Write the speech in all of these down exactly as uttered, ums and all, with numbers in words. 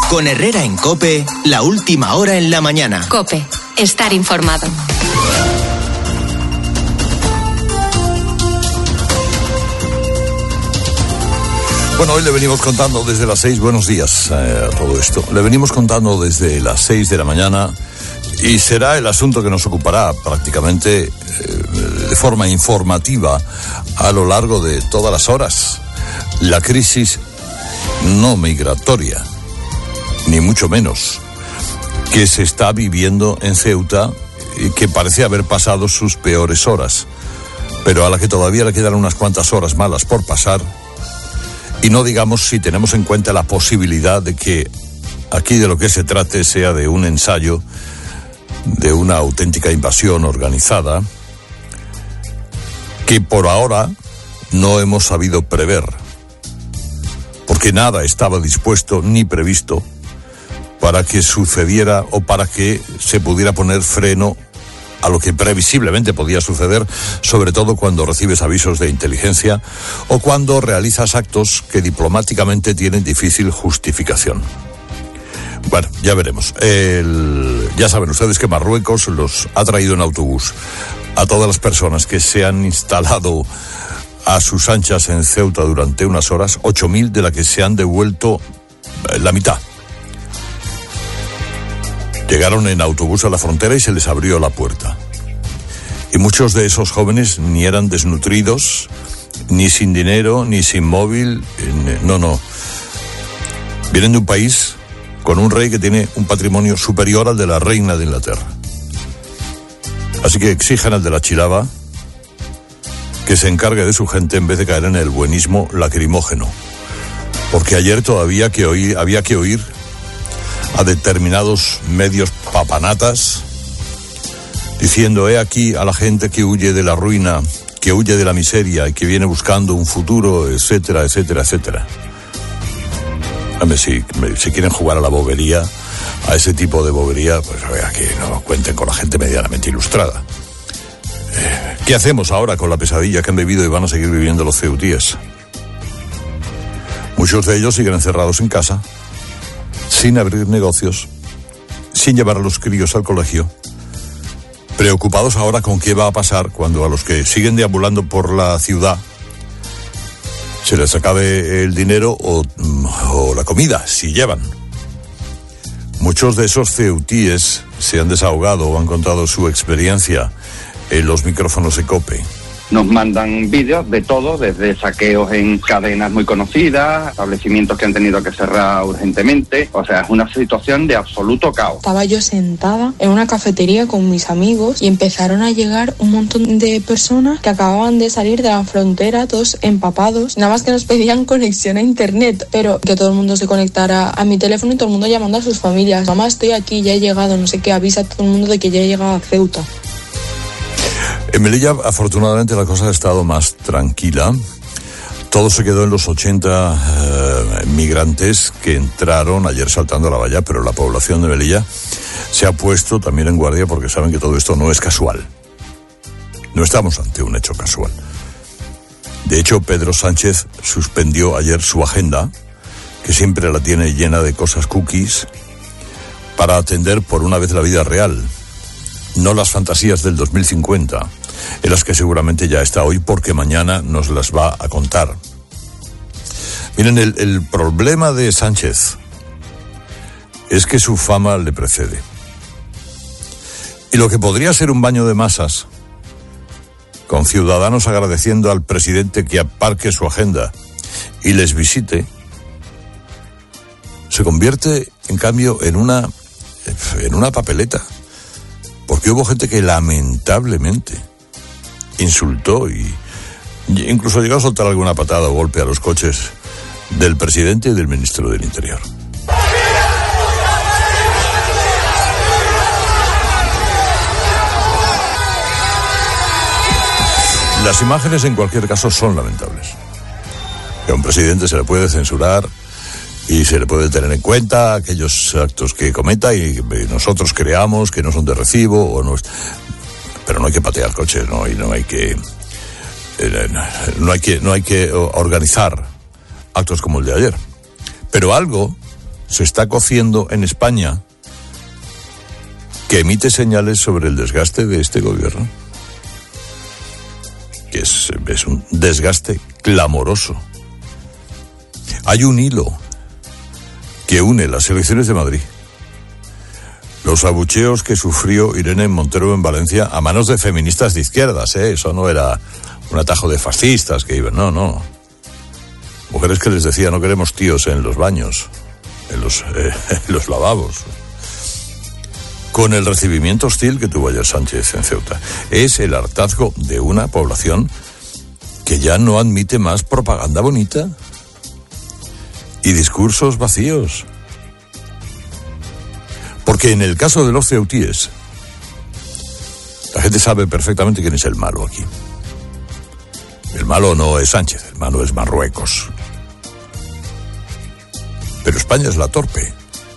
Con Herrera en COPE, la última hora en la mañana. COPE, estar informado. Bueno, hoy le venimos contando desde las seis, buenos días eh, a todo esto. Le venimos contando desde las seis de la mañana y será el asunto que nos ocupará prácticamente eh, de forma informativa a lo largo de todas las horas. La crisis no migratoria, ni mucho menos, que se está viviendo en Ceuta y que parece haber pasado sus peores horas, pero a la que todavía le quedan unas cuantas horas malas por pasar, y no digamos si tenemos en cuenta la posibilidad de que aquí de lo que se trate sea de un ensayo de una auténtica invasión organizada que por ahora no hemos sabido prever, porque nada estaba dispuesto ni previsto para que sucediera o para que se pudiera poner freno a lo que previsiblemente podía suceder, sobre todo cuando recibes avisos de inteligencia o cuando realizas actos que diplomáticamente tienen difícil justificación. Bueno, ya veremos. El, ya saben ustedes que Marruecos los ha traído en autobús a todas las personas que se han instalado a sus anchas en Ceuta durante unas horas, ocho mil de las que se han devuelto eh, la mitad. Llegaron en autobús a la frontera y se les abrió la puerta. Y muchos de esos jóvenes ni eran desnutridos, ni sin dinero, ni sin móvil. No, no. Vienen de un país con un rey que tiene un patrimonio superior al de la reina de Inglaterra. Así que exigen al de la Chilaba que se encargue de su gente en vez de caer en el buenismo lacrimógeno. Porque ayer todavía que oír, había que oír a determinados medios papanatas diciendo, he aquí a la gente que huye de la ruina, que huye de la miseria y que viene buscando un futuro, etcétera, etcétera, etcétera. Hombre, si, si quieren jugar a la bobería, a ese tipo de bobería, pues vea que no cuenten con la gente medianamente ilustrada. Eh, ¿Qué hacemos ahora con la pesadilla que han vivido y van a seguir viviendo los ceutíes? Muchos de ellos siguen encerrados en casa, sin abrir negocios, sin llevar a los críos al colegio, preocupados ahora con qué va a pasar cuando a los que siguen deambulando por la ciudad se les acabe el dinero o, o la comida, si llevan. Muchos de esos ceutíes se han desahogado o han contado su experiencia en los micrófonos de COPE. Nos mandan vídeos de todo, desde saqueos en cadenas muy conocidas, establecimientos que han tenido que cerrar urgentemente. O sea, es una situación de absoluto caos. Estaba yo sentada en una cafetería con mis amigos y empezaron a llegar un montón de personas que acababan de salir de la frontera, todos empapados. Nada más que nos pedían conexión a internet, pero que todo el mundo se conectara a mi teléfono y todo el mundo llamando a sus familias. Mamá, estoy aquí, ya he llegado, no sé qué, avisa a todo el mundo de que ya he llegado a Ceuta. En Melilla, afortunadamente, la cosa ha estado más tranquila. Todo se quedó en los ochenta eh, migrantes que entraron ayer saltando la valla, pero la población de Melilla se ha puesto también en guardia porque saben que todo esto no es casual. No estamos ante un hecho casual. De hecho, Pedro Sánchez suspendió ayer su agenda, que siempre la tiene llena de cosas cookies, para atender por una vez la vida real, no las fantasías del dos mil cincuenta, en las que seguramente ya está hoy porque mañana nos las va a contar. Miren, el, el problema de Sánchez es que su fama le precede. Y lo que podría ser un baño de masas, con ciudadanos agradeciendo al presidente que aparque su agenda y les visite, se convierte, en cambio, en una, en una papeleta. Porque hubo gente que lamentablemente insultó y incluso llegó a soltar alguna patada o golpe a los coches del presidente y del ministro del Interior. Las imágenes en cualquier caso son lamentables. Que a un presidente se le puede censurar y se le puede tener en cuenta aquellos actos que cometa y nosotros creamos que no son de recibo o no, pero no hay que patear coches, no, y no hay que no hay que no hay que organizar actos como el de ayer. Pero algo se está cociendo en España que emite señales sobre el desgaste de este gobierno. Que es, es un desgaste clamoroso. Hay un hilo que une las elecciones de Madrid, los abucheos que sufrió Irene Montero en Valencia a manos de feministas de izquierdas, ¿eh? Eso no era un atajo de fascistas que iban, no, no. Mujeres que les decían, no queremos tíos en los baños, en los, eh, en los lavabos. Con el recibimiento hostil que tuvo ayer Sánchez en Ceuta. Es el hartazgo de una población que ya no admite más propaganda bonita y discursos vacíos. Porque en el caso de los ceutíes, la gente sabe perfectamente quién es el malo aquí. El malo no es Sánchez, el malo es Marruecos. Pero España es la torpe.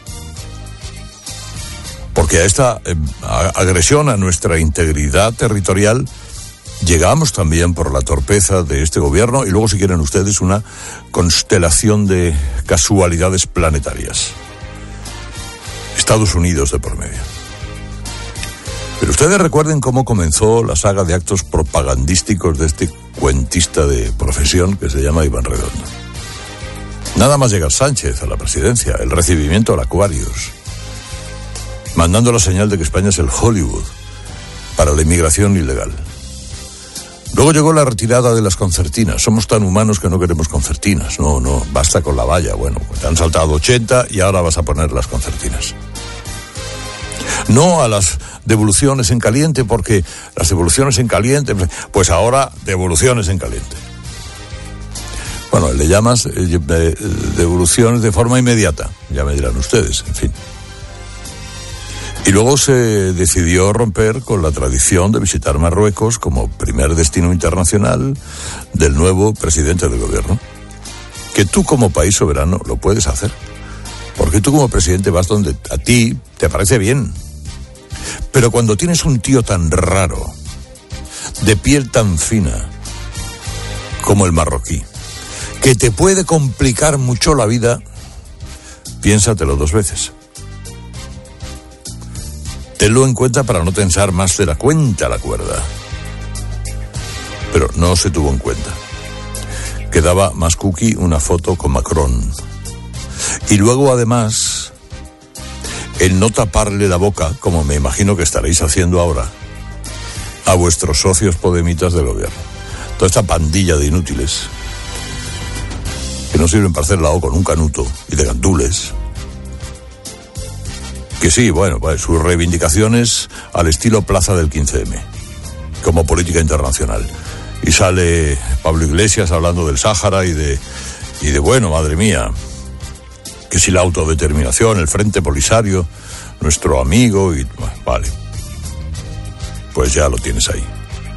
Porque a esta eh, agresión a nuestra integridad territorial llegamos también por la torpeza de este gobierno y luego, si quieren ustedes, una constelación de casualidades planetarias. Estados Unidos de por medio. Pero ustedes recuerden cómo comenzó la saga de actos propagandísticos de este cuentista de profesión que se llama Iván Redondo. Nada más llegar Sánchez a la presidencia, el recibimiento al Aquarius, mandando la señal de que España es el Hollywood para la inmigración ilegal. Luego llegó la retirada de las concertinas. Somos tan humanos que no queremos concertinas. No, no, basta con la valla. Bueno, te han saltado ochenta y ahora vas a poner las concertinas. No a las devoluciones en caliente, porque las devoluciones en caliente, pues ahora devoluciones en caliente. Bueno, le llamas eh, devoluciones de forma inmediata, ya me dirán ustedes, en fin. Y luego se decidió romper con la tradición de visitar Marruecos como primer destino internacional del nuevo presidente del gobierno. Que tú como país soberano lo puedes hacer. Porque tú como presidente vas donde a ti te parece bien. Pero cuando tienes un tío tan raro, de piel tan fina como el marroquí, que te puede complicar mucho la vida, piénsatelo dos veces. Tenlo en cuenta para no tensar más de la cuenta la cuerda. Pero no se tuvo en cuenta. Quedaba más cookie una foto con Macron. Y luego, además, el no taparle la boca, como me imagino que estaréis haciendo ahora, a vuestros socios podemitas del gobierno. Toda esta pandilla de inútiles que no sirven para hacer la O con un canuto y de gandules. Que sí, bueno, pues sus reivindicaciones al estilo Plaza del quince eme, como política internacional. Y sale Pablo Iglesias hablando del Sáhara y de, y de bueno, madre mía, que si la autodeterminación, el Frente Polisario, nuestro amigo, y vale, pues ya lo tienes ahí.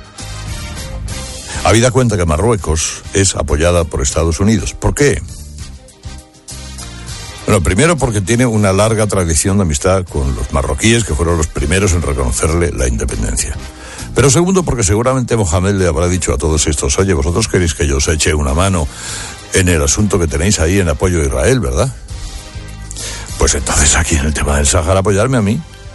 Habida cuenta que Marruecos es apoyada por Estados Unidos. ¿Por qué? Bueno, primero porque tiene una larga tradición de amistad con los marroquíes, que fueron los primeros en reconocerle la independencia. Pero segundo porque seguramente Mohamed le habrá dicho a todos estos, oye, vosotros queréis que yo os eche una mano en el asunto que tenéis ahí en apoyo a Israel, ¿verdad? Pues entonces aquí en el tema del Sáhara apoyarme a mí.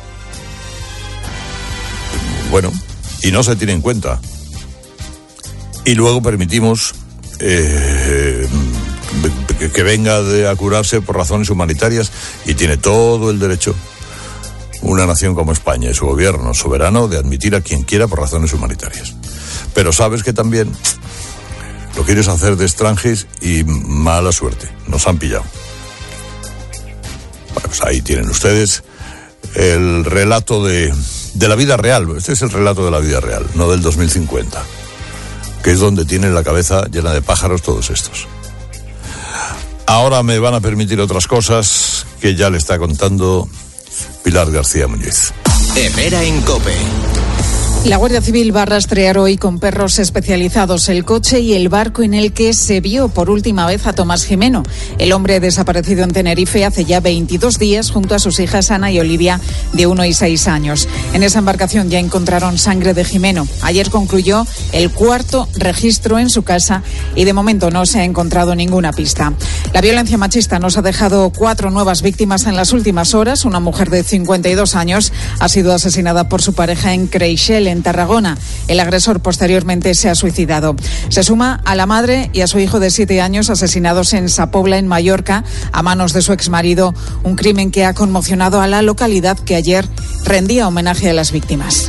Bueno, y no se tiene en cuenta. Y luego permitimos eh, que, que venga de, a curarse por razones humanitarias, y tiene todo el derecho una nación como España y su gobierno soberano de admitir a quien quiera por razones humanitarias. Pero sabes que también lo quieres hacer de extranjeros y mala suerte, nos han pillado. Bueno, pues ahí tienen ustedes el relato de, de la vida real. Este es el relato de la vida real, no del dos mil cincuenta, que es donde tienen la cabeza llena de pájaros todos estos. Ahora me van a permitir otras cosas que ya le está contando Pilar García Muñiz. Herrera en COPE. La Guardia Civil va a rastrear hoy con perros especializados el coche y el barco en el que se vio por última vez a Tomás Jimeno, el hombre desaparecido en Tenerife hace ya veintidós días junto a sus hijas Ana y Olivia, de uno y seis años. En esa embarcación ya encontraron sangre de Jimeno. Ayer concluyó el cuarto registro en su casa y de momento no se ha encontrado ninguna pista. La violencia machista nos ha dejado cuatro nuevas víctimas en las últimas horas. Una mujer de cincuenta y dos años ha sido asesinada por su pareja en Creixell, en Tarragona. El agresor posteriormente se ha suicidado. Se suma a la madre y a su hijo de siete años asesinados en Sa Pobla, en Mallorca, a manos de su exmarido, un crimen que ha conmocionado a la localidad, que ayer rendía homenaje a las víctimas.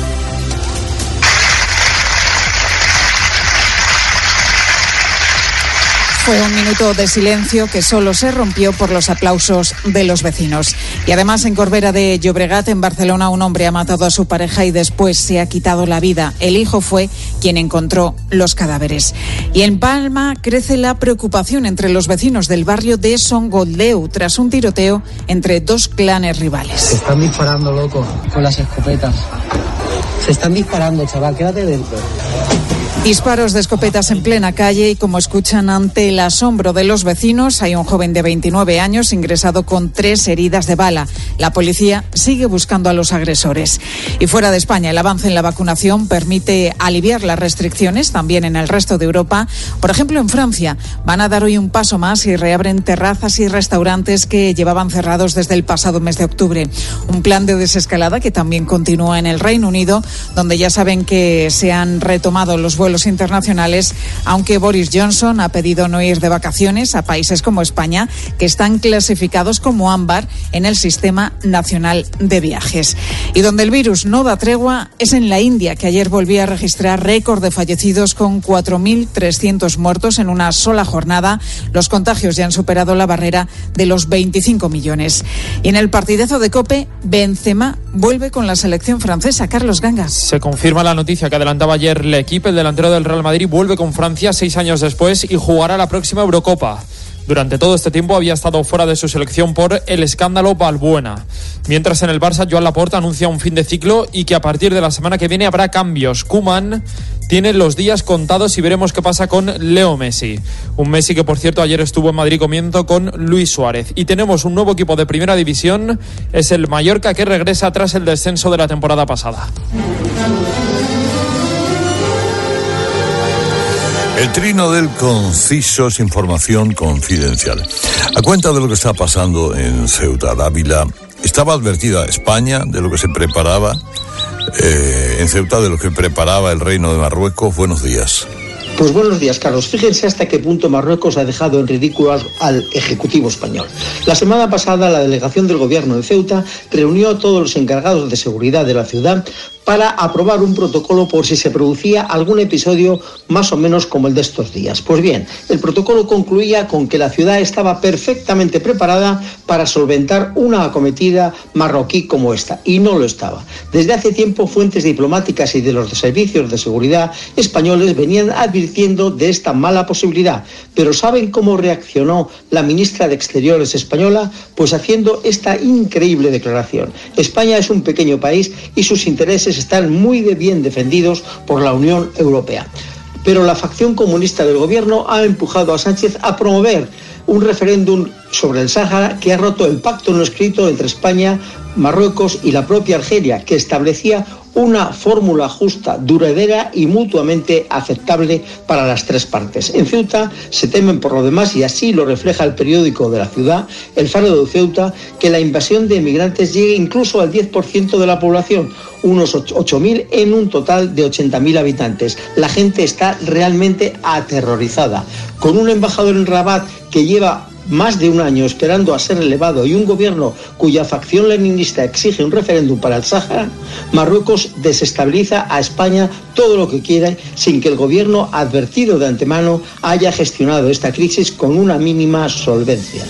Fue un minuto de silencio que solo se rompió por los aplausos de los vecinos. Y además, en Corbera de Llobregat, en Barcelona, un hombre ha matado a su pareja y después se ha quitado la vida. El hijo fue quien encontró los cadáveres. Y en Palma crece la preocupación entre los vecinos del barrio de Son Goldeu tras un tiroteo entre dos clanes rivales. Se están disparando, loco, con las escopetas. Se están disparando, chaval, quédate dentro. Disparos de escopetas en plena calle y, como escuchan, ante el asombro de los vecinos, hay un joven de veintinueve años ingresado con tres heridas de bala. La policía sigue buscando a los agresores. Y fuera de España, el avance en la vacunación permite aliviar las restricciones también en el resto de Europa. Por ejemplo, en Francia van a dar hoy un paso más y reabren terrazas y restaurantes que llevaban cerrados desde el pasado mes de octubre. Un plan de desescalada que también continúa en el Reino Unido, donde ya saben que se han retomado los vuelos internacionales, aunque Boris Johnson ha pedido no ir de vacaciones a países como España, que están clasificados como ámbar en el Sistema Nacional de Viajes. Y donde el virus no da tregua es en la India, que ayer volvía a registrar récord de fallecidos con cuatro mil trescientos muertos en una sola jornada. Los contagios ya han superado la barrera de los veinticinco millones. Y en el partidazo de COPE, Benzema vuelve con la selección francesa. Carlos Ganga. Se confirma la noticia que adelantaba ayer L'Equipe. El delantero del Real Madrid vuelve con Francia seis años después y jugará la próxima Eurocopa. Durante todo este tiempo había estado fuera de su selección por el escándalo Balbuena. Mientras en el Barça, Joan Laporta anuncia un fin de ciclo y que a partir de la semana que viene habrá cambios. Koeman tiene los días contados y veremos qué pasa con Leo Messi. Un Messi que, por cierto, ayer estuvo en Madrid comiendo con Luis Suárez. Y tenemos un nuevo equipo de primera división, es el Mallorca, que regresa tras el descenso de la temporada pasada. El trino del conciso es información confidencial. A cuenta de lo que está pasando en Ceuta, Dávila, estaba advertida España de lo que se preparaba eh, en Ceuta, de lo que preparaba el Reino de Marruecos. Buenos días. Pues buenos días, Carlos. Fíjense hasta qué punto Marruecos ha dejado en ridículo al Ejecutivo español. La semana pasada, la delegación del Gobierno de Ceuta reunió a todos los encargados de seguridad de la ciudad para aprobar un protocolo por si se producía algún episodio más o menos como el de estos días. Pues bien, el protocolo concluía con que la ciudad estaba perfectamente preparada para solventar una acometida marroquí como esta, y no lo estaba. Desde hace tiempo, fuentes diplomáticas y de los servicios de seguridad españoles venían advirtiendo de esta mala posibilidad. Pero ¿saben cómo reaccionó la ministra de Exteriores española? Pues haciendo esta increíble declaración. España es un pequeño país y sus intereses están muy bien defendidos por la Unión Europea. Pero la facción comunista del gobierno ha empujado a Sánchez a promover un referéndum sobre el Sáhara que ha roto el pacto no escrito entre España, Marruecos y la propia Argelia, que establecía una fórmula justa, duradera y mutuamente aceptable para las tres partes. En Ceuta se temen por lo demás, y así lo refleja el periódico de la ciudad, El Faro de Ceuta, que la invasión de emigrantes llegue incluso al diez por ciento de la población, unos ocho mil en un total de ochenta mil habitantes. La gente está realmente aterrorizada. Con un embajador en Rabat que lleva más de un año esperando a ser elevado y un gobierno cuya facción leninista exige un referéndum para el Sáhara, Marruecos desestabiliza a España todo lo que quiera sin que el gobierno, advertido de antemano, haya gestionado esta crisis con una mínima solvencia.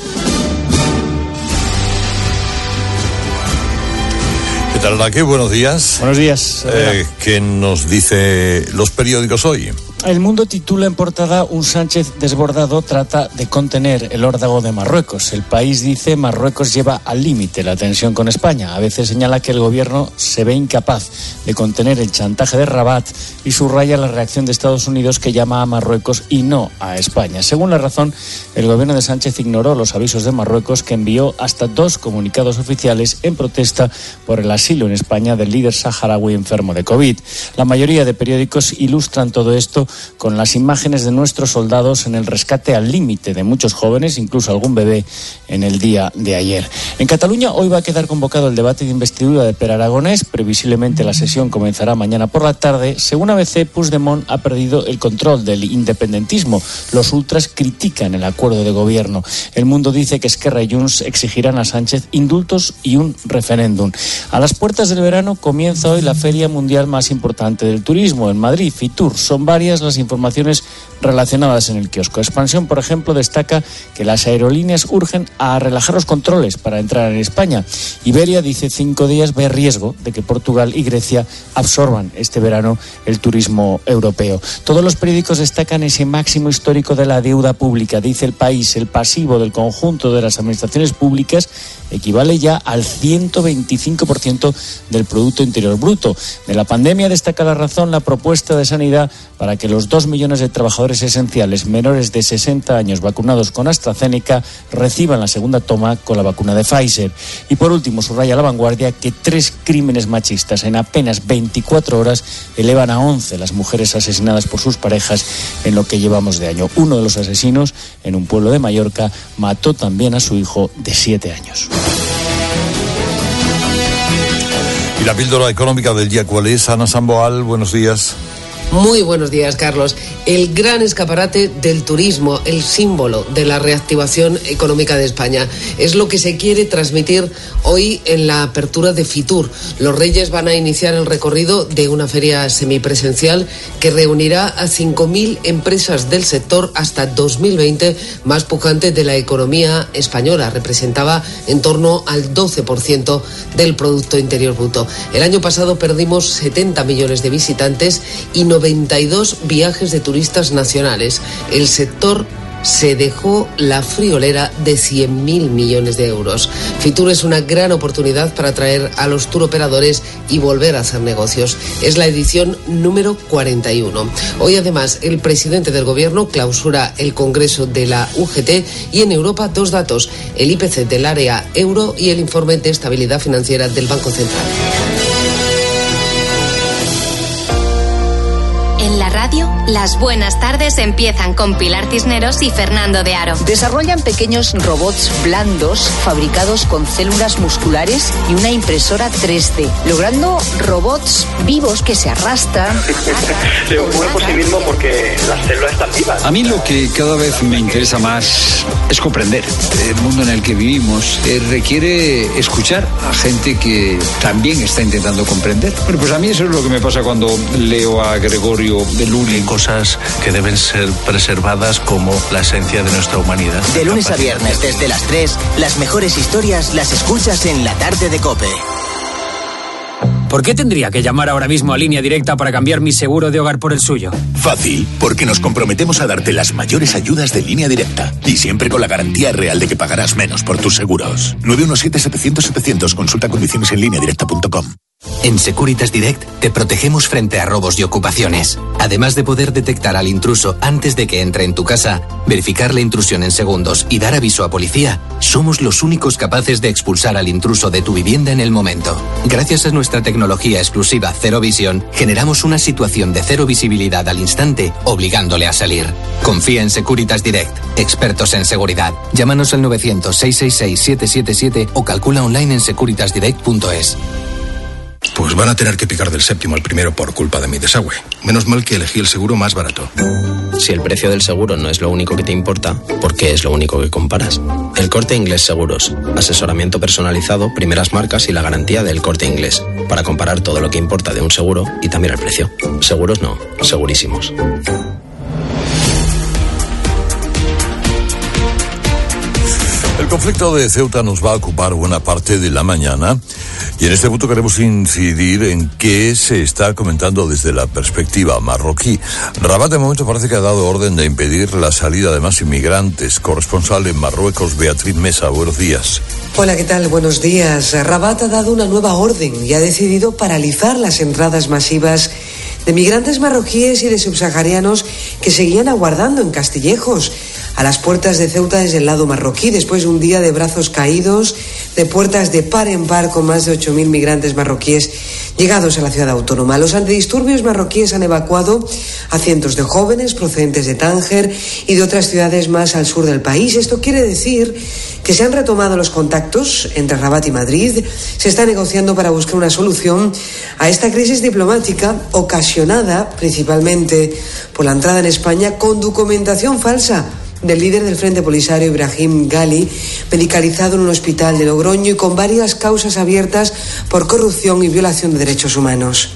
¿Qué tal, Raquel? Buenos días. Buenos días. Eh, ¿Qué nos dice los periódicos hoy? El Mundo titula en portada: un Sánchez desbordado trata de contener el órdago de Marruecos. El País dice: Marruecos lleva al límite la tensión con España. A veces señala que el gobierno se ve incapaz de contener el chantaje de Rabat y subraya la reacción de Estados Unidos, que llama a Marruecos y no a España. Según La Razón, el gobierno de Sánchez ignoró los avisos de Marruecos, que envió hasta dos comunicados oficiales en protesta por el asilo en España del líder saharaui enfermo de COVID. La mayoría de periódicos ilustran todo esto con las imágenes de nuestros soldados en el rescate al límite de muchos jóvenes, incluso algún bebé, en el día de ayer. En Cataluña hoy va a quedar convocado el debate de investidura de Pere Aragonés. Previsiblemente la sesión comenzará mañana por la tarde. Según A B C, Puigdemont ha perdido el control del independentismo. Los ultras critican el acuerdo de gobierno. El Mundo dice que Esquerra y Junts exigirán a Sánchez indultos y un referéndum. A las puertas del verano comienza hoy la feria mundial más importante del turismo en Madrid, Fitur. Son varias las informaciones relacionadas en el kiosco. Expansión, por ejemplo, destaca que las aerolíneas urgen a relajar los controles para entrar en España. Iberia dice: cinco días ve riesgo de que Portugal y Grecia absorban este verano el turismo europeo. Todos los periódicos destacan ese máximo histórico de la deuda pública. Dice El País: el pasivo del conjunto de las administraciones públicas equivale ya al ciento veinticinco por ciento del Producto Interior Bruto. De la pandemia destaca La Razón la propuesta de Sanidad para que los dos millones de trabajadores esenciales menores de sesenta años vacunados con AstraZeneca reciban la segunda toma con la vacuna de Pfizer. Y por último, subraya La Vanguardia que tres crímenes machistas en apenas veinticuatro horas elevan a once las mujeres asesinadas por sus parejas en lo que llevamos de año. Uno de los asesinos, en un pueblo de Mallorca, mató también a su hijo de siete años. Y la píldora económica del día, ¿cuál es? Ana Samboal, buenos días. Muy buenos días, Carlos. El gran escaparate del turismo, el símbolo de la reactivación económica de España. Es lo que se quiere transmitir hoy en la apertura de Fitur. Los Reyes van a iniciar el recorrido de una feria semipresencial que reunirá a cinco mil empresas del sector hasta dos mil veinte, más pujante de la economía española. Representaba en torno al doce por ciento del Producto Interior Bruto. El año pasado perdimos setenta millones de visitantes y noventa y dos viajes de turistas nacionales. El sector se dejó la friolera de cien mil millones de euros. Fitur es una gran oportunidad para atraer a los turoperadores y volver a hacer negocios. Es la edición número cuarenta y uno. Hoy, además, el presidente del gobierno clausura el congreso de la U G T y en Europa dos datos: el I P C del área euro y el informe de estabilidad financiera del Banco Central. En la radio, las buenas tardes empiezan con Pilar Cisneros y Fernando de Aro. Desarrollan pequeños robots blandos fabricados con células musculares y una impresora tres D, logrando robots vivos que se arrastran. Se ocurre por sí mismo porque las células están vivas. A mí lo que cada vez me interesa más es comprender. El mundo en el que vivimos eh, requiere escuchar a gente que también está intentando comprender. Bueno, pues a mí eso es lo que me pasa cuando leo a Gregorio de Luli. Cosas que deben ser preservadas como la esencia de nuestra humanidad. De lunes a viernes desde las tres, las mejores historias las escuchas en La Tarde de COPE. ¿Por qué tendría que llamar ahora mismo a Línea Directa para cambiar mi seguro de hogar por el suyo? Fácil, porque nos comprometemos a darte las mayores ayudas de Línea Directa y siempre con la garantía real de que pagarás menos por tus seguros. nueve uno siete, setecientos, setecientos. Consulta condiciones en línea directa punto com. En Securitas Direct te protegemos frente a robos y ocupaciones. Además de poder detectar al intruso antes de que entre en tu casa, verificar la intrusión en segundos y dar aviso a policía, somos los únicos capaces de expulsar al intruso de tu vivienda en el momento. Gracias a nuestra tecnología exclusiva Cero Visión, generamos una situación de cero visibilidad al instante, obligándole a salir. Confía en Securitas Direct, expertos en seguridad. Llámanos al novecientos, seiscientos sesenta y seis, siete siete siete o calcula online en securitas direct punto es. Pues van a tener que picar del séptimo al primero por culpa de mi desagüe. Menos mal que elegí el seguro más barato. Si el precio del seguro no es lo único que te importa, ¿por qué es lo único que comparas? El Corte Inglés Seguros. Asesoramiento personalizado, primeras marcas y la garantía del Corte Inglés. Para comparar todo lo que importa de un seguro y también el precio. Seguros no, segurísimos. El conflicto de Ceuta nos va a ocupar buena parte de la mañana y en este punto queremos incidir en qué se está comentando desde la perspectiva marroquí. Rabat de momento parece que ha dado orden de impedir la salida de más inmigrantes. Corresponsal en Marruecos, Beatriz Mesa, buenos días. Hola, ¿qué tal? Buenos días. Rabat ha dado una nueva orden y ha decidido paralizar las entradas masivas de migrantes marroquíes y de subsaharianos que seguían aguardando en Castillejos, a las puertas de Ceuta desde el lado marroquí, después de un día de brazos caídos, de puertas de par en par con más de ocho mil migrantes marroquíes llegados a la ciudad autónoma. Los antidisturbios marroquíes han evacuado a cientos de jóvenes procedentes de Tánger y de otras ciudades más al sur del país. Esto quiere decir que se han retomado los contactos entre Rabat y Madrid. Se está negociando para buscar una solución a esta crisis diplomática ocasionada principalmente por la entrada en España con documentación falsa del líder del Frente Polisario, Ibrahim Gali, medicalizado en un hospital de Logroño y con varias causas abiertas por corrupción y violación de derechos humanos.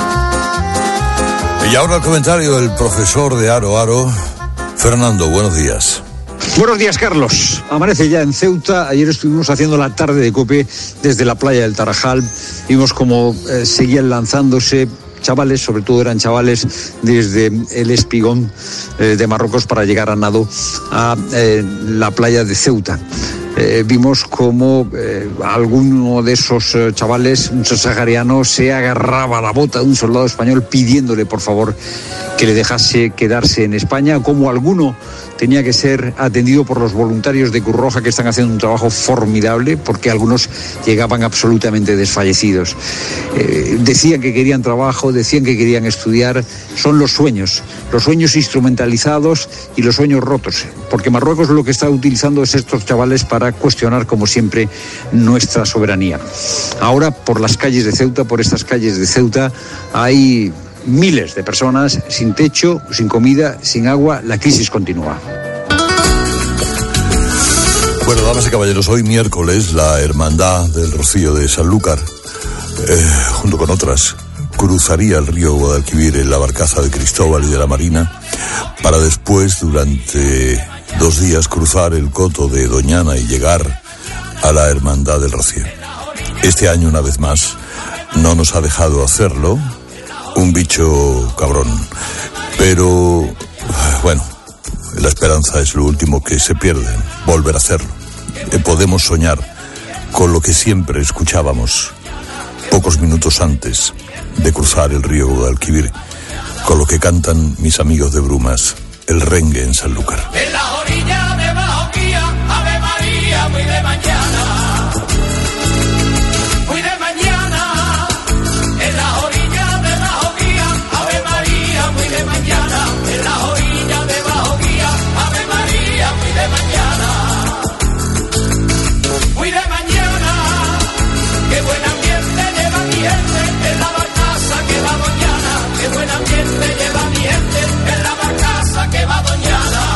Y ahora el comentario del profesor de Aro Aro, Fernando, buenos días. Buenos días, Carlos. Amanece ya en Ceuta. Ayer estuvimos haciendo la tarde de COPE desde la playa del Tarajal. Vimos cómo eh, seguían lanzándose chavales, sobre todo eran chavales desde el Espigón eh, de Marruecos para llegar a nado a eh, la playa de Ceuta. Eh, vimos como eh, alguno de esos eh, chavales, un sahariano, se agarraba a la bota de un soldado español pidiéndole por favor que le dejase quedarse en España, como alguno tenía que ser atendido por los voluntarios de Cruz Roja, que están haciendo un trabajo formidable, porque algunos llegaban absolutamente desfallecidos. Eh, decían que querían trabajo, decían que querían estudiar. Son los sueños, los sueños instrumentalizados y los sueños rotos, porque Marruecos lo que está utilizando es estos chavales para cuestionar, como siempre, nuestra soberanía. Ahora, por las calles de Ceuta, por estas calles de Ceuta, hay miles de personas sin techo, sin comida, sin agua. La crisis continúa. Bueno, damas y caballeros, hoy miércoles la Hermandad del Rocío de Sanlúcar, eh, junto con otras, cruzaría el río Guadalquivir en la barcaza de Cristóbal y de la Marina, para después, durante dos días, cruzar el coto de Doñana y llegar a la Hermandad del Rocío. Este año, una vez más, no nos ha dejado hacerlo un bicho cabrón, pero bueno, la esperanza es lo último que se pierde, volver a hacerlo. Eh, podemos soñar con lo que siempre escuchábamos pocos minutos antes de cruzar el río Guadalquivir, con lo que cantan mis amigos de Brumas, el rengue en Sanlúcar. En la orilla de Bajoquía, Ave María, muy de mañana, muy de mañana, en la orilla de Bajoquía, Ave María, muy de mañana, en la orilla de Bajoquía, Ave María, muy de mañana, muy de mañana, qué buen ambiente lleva mi gente en la barcaza que va Doñana, qué buen ambiente lleva mi gente en la barcaza que va Doñana.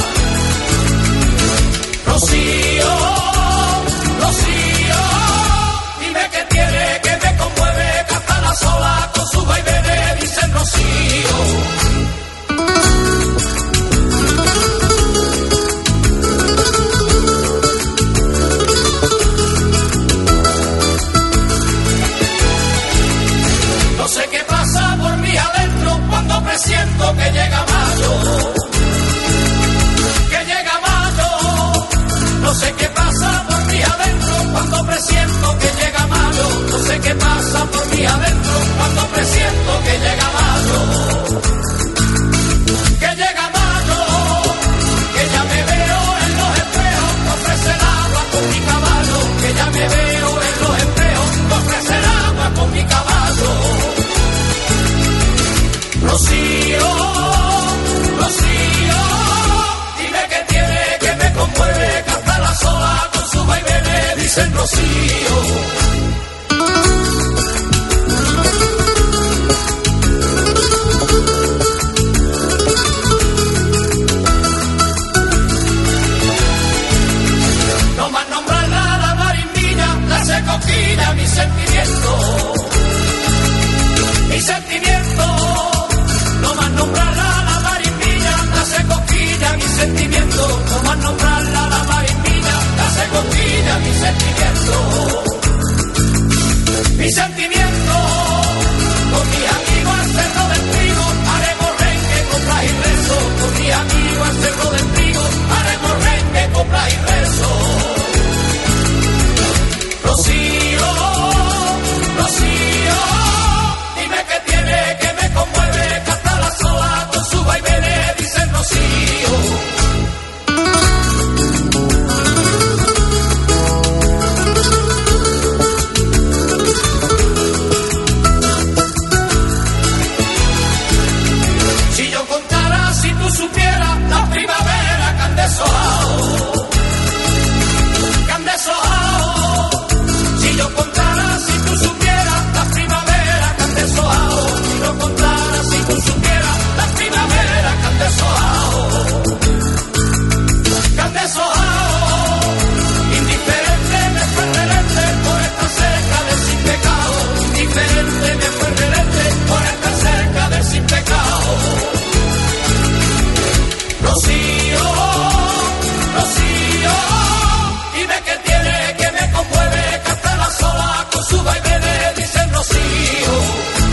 Rocío, Rocío, dime qué tiene que me conmueve, canta la sola con sus vaivenes, dicen Rocío. No sé qué pasa por mí adentro cuando presiento que llega mayo, que llega mayo. No sé qué pasa por mí adentro cuando presiento que llega mayo. No sé qué pasa por mí adentro cuando presiento que llega mayo, que llega mayo, que ya me veo en los espejos, que ofrece el agua con mi caballo, que ya me veo en los espejos, que ofrece el agua con mi caballo. Rocío, Rocío, dime qué tiene que me conmueve, canta la sola con su vaivenes, dicen Rocío.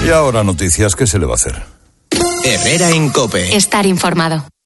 Y ahora noticias, ¿qué se le va a hacer? Herrera en COPE. Estar informado.